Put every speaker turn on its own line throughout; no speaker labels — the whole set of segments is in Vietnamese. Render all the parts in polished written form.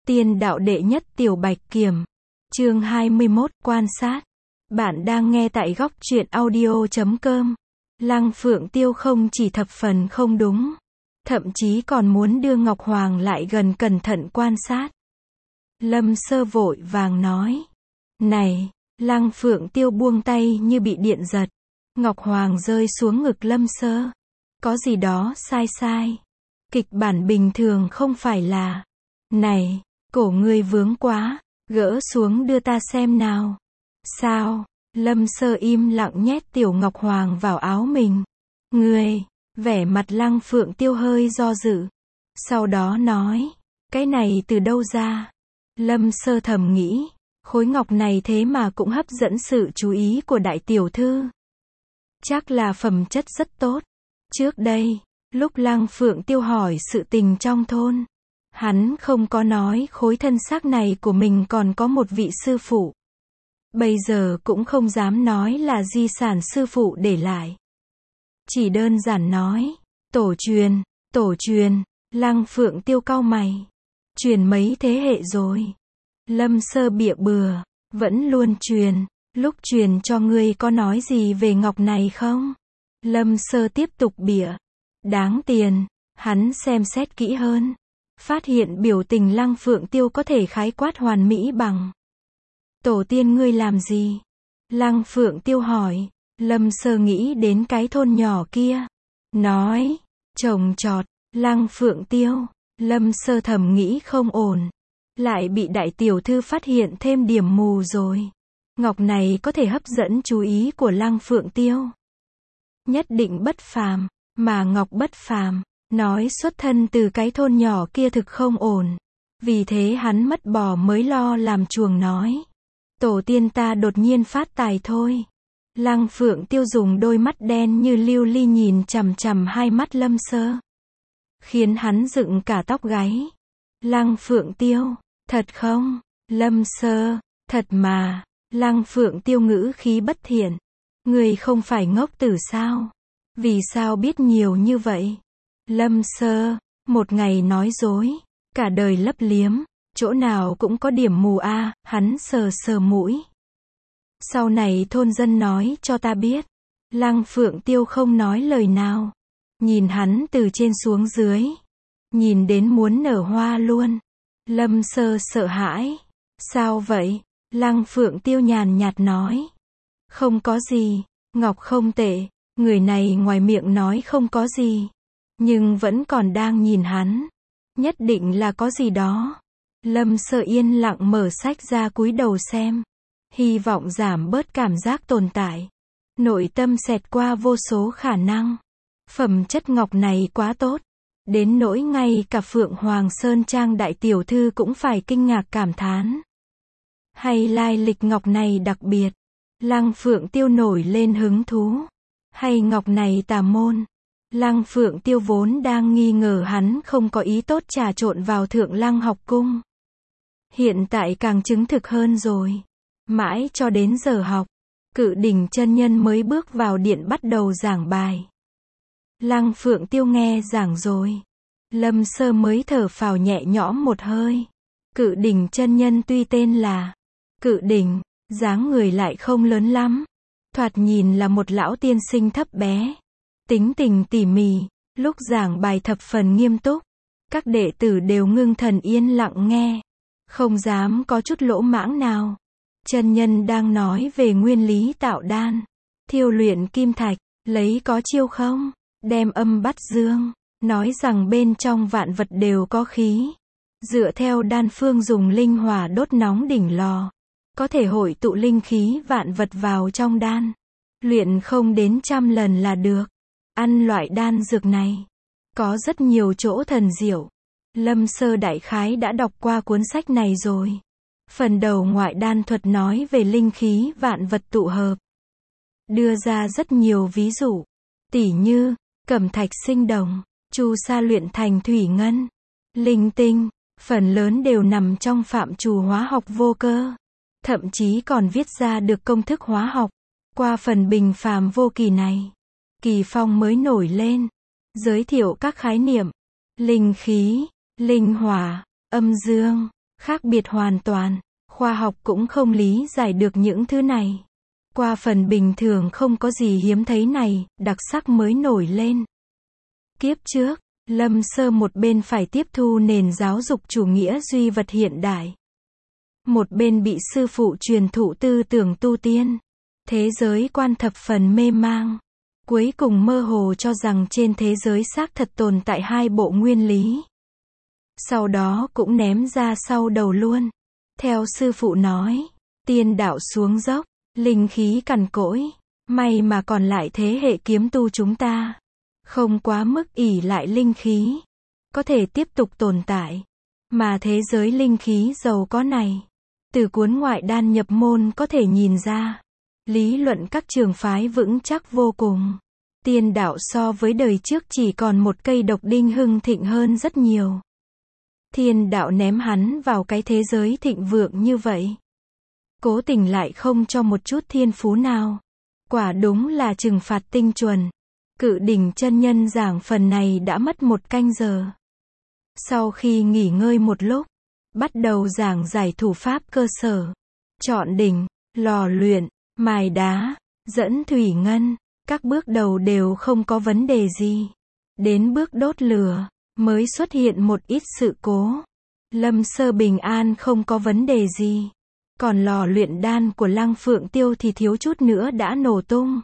Tiên đạo đệ nhất tiểu bạch kiểm. Chương 21, quan sát. Bạn đang nghe tại góc truyện audio.com. Lăng Phượng Tiêu không chỉ thập phần không đúng, thậm chí còn muốn đưa Ngọc Hoàng lại gần cẩn thận quan sát. Lâm Sơ vội vàng nói. Này, Lăng Phượng Tiêu buông tay như bị điện giật. Ngọc Hoàng rơi xuống ngực Lâm Sơ. Có gì đó sai. Kịch bản bình thường không phải là. Này, cổ ngươi vướng quá, gỡ xuống đưa ta xem nào. Sao? Lâm Sơ im lặng nhét tiểu Ngọc Hoàng vào áo mình. Ngươi, vẻ mặt Lăng Phượng Tiêu hơi do dự. Sau đó nói, cái này từ đâu ra? Lâm Sơ thầm nghĩ, khối ngọc này thế mà cũng hấp dẫn sự chú ý của đại tiểu thư. Chắc là phẩm chất rất tốt. Trước đây, lúc Lăng Phượng Tiêu hỏi sự tình trong thôn, hắn không có nói khối thân xác này của mình còn có một vị sư phụ. Bây giờ cũng không dám nói là di sản sư phụ để lại. Chỉ đơn giản nói, tổ truyền, Lăng Phượng Tiêu cau mày. Truyền mấy thế hệ rồi. Lâm Sơ bịa bừa, vẫn luôn truyền, lúc truyền cho ngươi có nói gì về ngọc này không? Lâm Sơ tiếp tục bịa. Đáng tiền, hắn xem xét kỹ hơn. Phát hiện biểu tình Lăng Phượng Tiêu có thể khái quát hoàn mỹ bằng. Tổ tiên ngươi làm gì? Lăng Phượng Tiêu hỏi. Lâm Sơ nghĩ đến cái thôn nhỏ kia. Nói, trồng trọt, Lăng Phượng Tiêu. Lâm Sơ thầm nghĩ không ổn. Lại bị đại tiểu thư phát hiện thêm điểm mù rồi. Ngọc này có thể hấp dẫn chú ý của Lăng Phượng Tiêu. Nhất định bất phàm, mà Ngọc bất phàm. Nói xuất thân từ cái thôn nhỏ kia thực không ổn. Vì thế hắn mất bò mới lo làm chuồng nói. Tổ tiên ta đột nhiên phát tài thôi. Lăng Phượng Tiêu dùng đôi mắt đen như lưu ly nhìn chằm chằm hai mắt Lâm Sơ. Khiến hắn dựng cả tóc gáy. Lăng Phượng Tiêu, thật không? Lâm Sơ, thật mà. Lăng Phượng Tiêu ngữ khí bất thiện. Người không phải ngốc tử sao? Vì sao biết nhiều như vậy? Lâm Sơ, một ngày nói dối, cả đời lấp liếm, chỗ nào cũng có điểm mù a. Hắn sờ sờ mũi. Sau này thôn dân nói cho ta biết. Lăng Phượng Tiêu không nói lời nào. Nhìn hắn từ trên xuống dưới. Nhìn đến muốn nở hoa luôn. Lâm Sơ sợ hãi. Sao vậy? Lăng Phượng Tiêu nhàn nhạt nói. Không có gì, Ngọc không tệ. Người này ngoài miệng nói không có gì, nhưng vẫn còn đang nhìn hắn. Nhất định là có gì đó. Lâm Sơ yên lặng mở sách ra cúi đầu xem. Hy vọng giảm bớt cảm giác tồn tại. Nội tâm xẹt qua vô số khả năng. Phẩm chất ngọc này quá tốt. Đến nỗi ngay cả Phượng Hoàng Sơn Trang đại tiểu thư cũng phải kinh ngạc cảm thán. Hay lai lịch ngọc này đặc biệt. Lăng Phượng Tiêu nổi lên hứng thú. Hay ngọc này tà môn. Lăng Phượng Tiêu vốn đang nghi ngờ hắn không có ý tốt trà trộn vào Thượng Lăng học cung. Hiện tại càng chứng thực hơn rồi. Mãi cho đến giờ học, Cự Đỉnh chân nhân mới bước vào điện bắt đầu giảng bài. Lăng Phượng Tiêu nghe giảng rồi. Lâm Sơ mới thở phào nhẹ nhõm một hơi. Cự Đỉnh chân nhân tuy tên là Cự Đỉnh, dáng người lại không lớn lắm. Thoạt nhìn là một lão tiên sinh thấp bé. Tính tình tỉ mỉ, lúc giảng bài thập phần nghiêm túc. Các đệ tử đều ngưng thần yên lặng nghe. Không dám có chút lỗ mãng nào. Chân nhân đang nói về nguyên lý tạo đan. Thiêu luyện kim thạch, lấy có chiêu không? Đem âm bắt dương. Nói rằng bên trong vạn vật đều có khí. Dựa theo đan phương dùng linh hỏa đốt nóng đỉnh lò. Có thể hội tụ linh khí vạn vật vào trong đan. Luyện không đến 100 lần là được. Ăn loại đan dược này. Có rất nhiều chỗ thần diệu. Lâm Sơ đại khái đã đọc qua cuốn sách này rồi. Phần đầu ngoại đan thuật nói về linh khí vạn vật tụ hợp. Đưa ra rất nhiều ví dụ. Tỉ như, cẩm thạch sinh đồng, chu sa luyện thành thủy ngân, linh tinh, phần lớn đều nằm trong phạm trù hóa học vô cơ. Thậm chí còn viết ra được công thức hóa học. Qua phần bình phàm vô kỳ này, Kỳ Phong mới nổi lên, giới thiệu các khái niệm. Linh khí, linh hỏa, âm dương, Khác biệt hoàn toàn. Khoa học cũng không lý giải được những thứ này. Qua phần bình thường không có gì hiếm thấy này, đặc sắc mới nổi lên. Kiếp trước, Lâm Sơ một bên phải tiếp thu nền giáo dục chủ nghĩa duy vật hiện đại. Một bên bị sư phụ truyền thụ tư tưởng tu tiên. Thế giới quan thập phần mê mang. Cuối cùng mơ hồ cho rằng trên thế giới xác thật tồn tại hai bộ nguyên lý. Sau đó cũng ném ra sau đầu luôn. Theo sư phụ nói, tiên đạo xuống dốc, linh khí cằn cỗi. May mà còn lại thế hệ kiếm tu chúng ta. Không quá mức ỷ lại linh khí. Có thể tiếp tục tồn tại. Mà thế giới linh khí giàu có này. Từ cuốn ngoại đan nhập môn có thể nhìn ra. Lý luận các trường phái vững chắc vô cùng. Tiên đạo so với đời trước chỉ còn một cây độc đinh hưng thịnh hơn rất nhiều. Thiên đạo ném hắn vào cái thế giới thịnh vượng như vậy. Cố tình lại không cho một chút thiên phú nào. Quả đúng là trừng phạt tinh chuẩn. Cự đỉnh chân nhân giảng phần này đã mất 1 canh giờ. Sau khi nghỉ ngơi một lúc, bắt đầu giảng giải thủ pháp cơ sở. Chọn đỉnh, lò luyện, mài đá, dẫn thủy ngân. Các bước đầu đều không có vấn đề gì. Đến bước đốt lửa, mới xuất hiện một ít sự cố. Lâm Sơ bình an không có vấn đề gì. Còn lò luyện đan của Lăng Phượng Tiêu thì thiếu chút nữa đã nổ tung.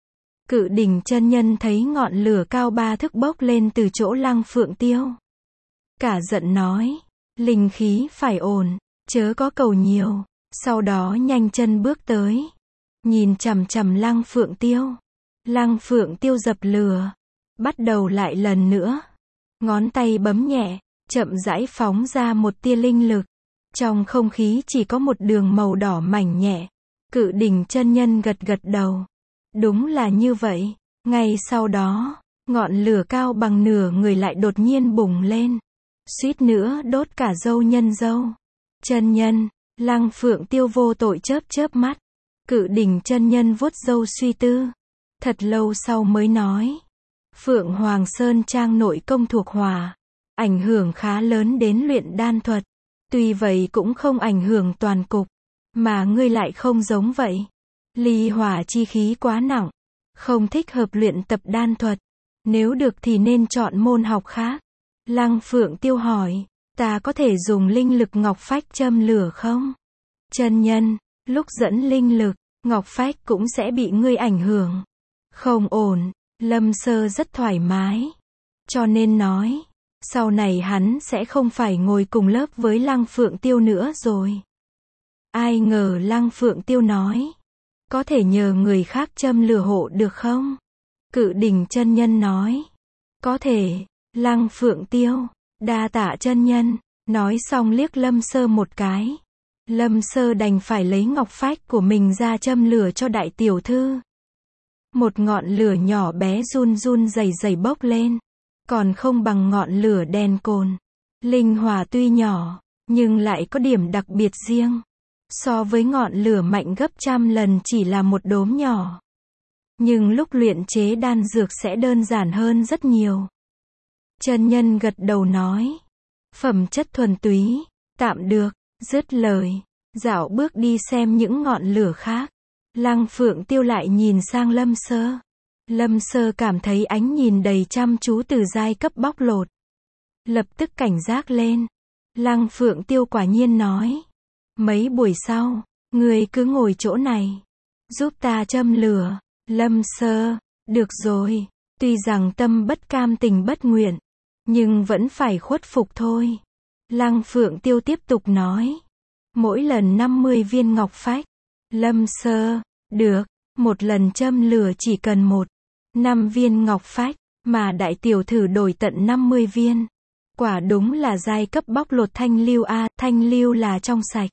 Cự đỉnh chân nhân thấy ngọn lửa cao 3 thước bốc lên từ chỗ Lăng Phượng Tiêu. Cả giận nói, linh khí phải ổn, chớ có cầu nhiều. Sau đó nhanh chân bước tới. Nhìn chằm chằm Lăng Phượng Tiêu. Lăng Phượng Tiêu dập lửa. Bắt đầu lại lần nữa. Ngón tay bấm nhẹ, chậm rãi phóng ra một tia linh lực. Trong không khí chỉ có một đường màu đỏ mảnh nhẹ. Cự đỉnh chân nhân gật gật đầu. Đúng là như vậy. Ngay sau đó, ngọn lửa cao bằng nửa người lại đột nhiên bùng lên. Suýt nữa đốt cả râu nhân râu. Chân nhân, Lăng Phượng Tiêu vô tội chớp chớp mắt. Cự đỉnh chân nhân vuốt râu suy tư. Thật lâu sau mới nói. Phượng Hoàng Sơn Trang nội công thuộc hỏa. Ảnh hưởng khá lớn đến luyện đan thuật. Tuy vậy cũng không ảnh hưởng toàn cục. Mà ngươi lại không giống vậy. Ly hỏa chi khí quá nặng. Không thích hợp luyện tập đan thuật. Nếu được thì nên chọn môn học khác. Lăng Phượng Tiêu hỏi. Ta có thể dùng linh lực ngọc phách châm lửa không? Chân nhân, lúc dẫn linh lực, ngọc phách cũng sẽ bị ngươi ảnh hưởng. Không ổn. Lâm Sơ rất thoải mái. Cho nên nói. Sau này hắn sẽ không phải ngồi cùng lớp với Lăng Phượng Tiêu nữa rồi. Ai ngờ Lăng Phượng Tiêu nói. Có thể nhờ người khác châm lửa hộ được không? Cự đỉnh chân nhân nói. Có thể. Lăng Phượng Tiêu. Đa tạ chân nhân. Nói xong liếc Lâm Sơ một cái. Lâm Sơ đành phải lấy ngọc phách của mình ra châm lửa cho đại tiểu thư. Một ngọn lửa nhỏ bé run run rẩy rẩy bốc lên. Còn không bằng ngọn lửa đèn cồn. Linh hỏa tuy nhỏ, nhưng lại có điểm đặc biệt riêng. So với ngọn lửa mạnh gấp trăm lần chỉ là một đốm nhỏ. Nhưng lúc luyện chế đan dược sẽ đơn giản hơn rất nhiều. Chân nhân gật đầu nói. Phẩm chất thuần túy, tạm được, dứt lời. Dạo bước đi xem những ngọn lửa khác. Lăng Phượng Tiêu lại nhìn sang Lâm Sơ. Lâm Sơ cảm thấy ánh nhìn đầy chăm chú từ giai cấp bóc lột. Lập tức cảnh giác lên. Lăng Phượng Tiêu quả nhiên nói. Mấy buổi sau, người cứ ngồi chỗ này. Giúp ta châm lửa. Lâm Sơ, được rồi. Tuy rằng tâm bất cam tình bất nguyện. Nhưng vẫn phải khuất phục thôi. Lăng Phượng Tiêu tiếp tục nói. Mỗi lần 50 viên ngọc phách. Lâm Sơ, được. Một lần châm lửa chỉ cần 5 viên ngọc phách. Mà đại tiểu thử đổi tận 50 viên. Quả đúng là giai cấp bóc lột thanh lưu a, thanh lưu là trong sạch.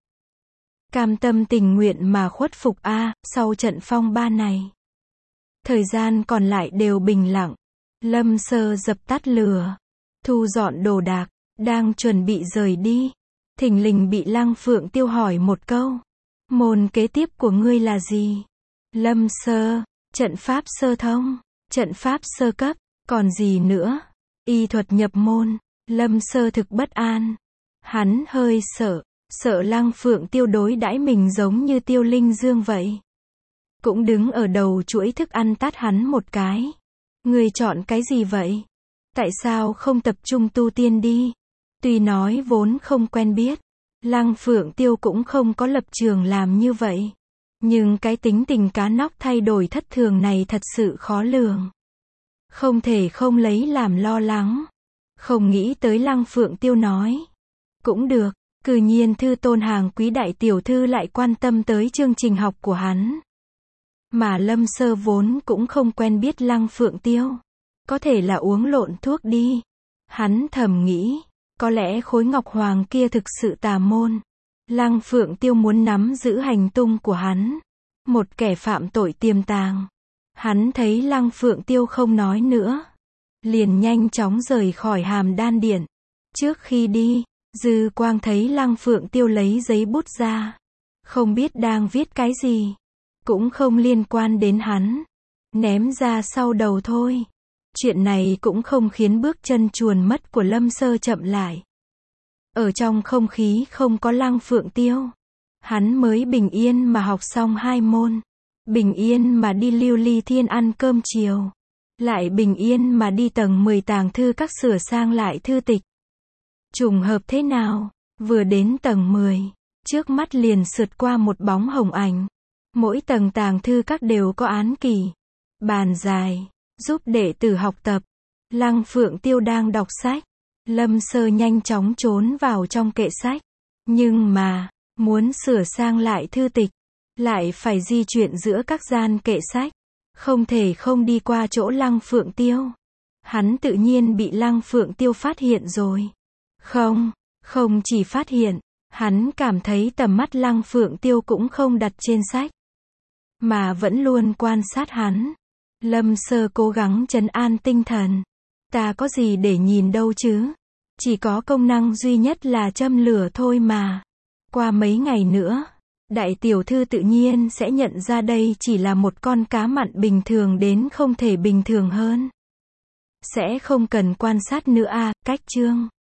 Cam tâm tình nguyện mà khuất phục a, sau trận phong ba này. Thời gian còn lại đều bình lặng. Lâm Sơ dập tắt lửa. Thu dọn đồ đạc, đang chuẩn bị rời đi. Thình lình bị Lăng Phượng Tiêu hỏi một câu. Môn kế tiếp của ngươi là gì? Lâm Sơ, trận pháp sơ thông, trận pháp sơ cấp, còn gì nữa? Y thuật nhập môn. Lâm Sơ thực bất an. Hắn hơi sợ, Sợ Lăng Phượng Tiêu đối đãi mình giống như Tiêu Linh Dương vậy. Cũng đứng ở đầu chuỗi thức ăn tát hắn một cái. Ngươi chọn cái gì vậy? Tại sao không tập trung tu tiên đi? Tuy nói vốn không quen biết, Lăng Phượng Tiêu cũng không có lập trường làm như vậy. Nhưng cái tính tình cá nóc thay đổi thất thường này thật sự khó lường. Không thể không lấy làm lo lắng. Không nghĩ tới Lăng Phượng Tiêu nói. Cũng được, cư nhiên Thư Tôn hàng quý đại tiểu thư lại quan tâm tới chương trình học của hắn. Mà Lâm Sơ vốn cũng không quen biết Lăng Phượng Tiêu. Có thể là uống lộn thuốc đi. Hắn thầm nghĩ, có lẽ khối ngọc hoàng kia thực sự tà môn. Lăng Phượng Tiêu muốn nắm giữ hành tung của hắn. Một kẻ phạm tội tiềm tàng. Hắn thấy Lăng Phượng Tiêu không nói nữa. Liền nhanh chóng rời khỏi Hàm Đan Điện. Trước khi đi, Dư Quang thấy Lăng Phượng Tiêu lấy giấy bút ra. Không biết đang viết cái gì. Cũng không liên quan đến hắn. Ném ra sau đầu thôi. Chuyện này cũng không khiến bước chân chuồn mất của Lâm Sơ chậm lại. Ở trong không khí không có Lăng Phượng Tiêu. Hắn mới bình yên mà học xong 2 môn. Bình yên mà đi Lưu Ly Thiên ăn cơm chiều. Lại bình yên mà đi tầng 10 tàng thư các sửa sang lại thư tịch. Trùng hợp thế nào? Vừa đến tầng 10. Trước mắt liền sượt qua một bóng hồng ảnh. Mỗi tầng tàng thư các đều có án kỷ. Bàn dài. Giúp đệ tử học tập. Lăng Phượng Tiêu đang đọc sách. Lâm Sơ nhanh chóng trốn vào trong kệ sách. Nhưng mà, muốn sửa sang lại thư tịch, lại phải di chuyển giữa các gian kệ sách. Không thể không đi qua chỗ Lăng Phượng Tiêu. Hắn tự nhiên bị Lăng Phượng Tiêu phát hiện rồi. Không chỉ phát hiện, hắn cảm thấy tầm mắt Lăng Phượng Tiêu cũng không đặt trên sách, mà vẫn luôn quan sát hắn. Lâm Sơ cố gắng trấn an tinh thần. Ta có gì để nhìn đâu chứ? Chỉ có công năng duy nhất là châm lửa thôi mà. Qua mấy ngày nữa, đại tiểu thư tự nhiên sẽ nhận ra đây chỉ là một con cá mặn bình thường đến không thể bình thường hơn. Sẽ không cần quan sát nữa à, cách chương.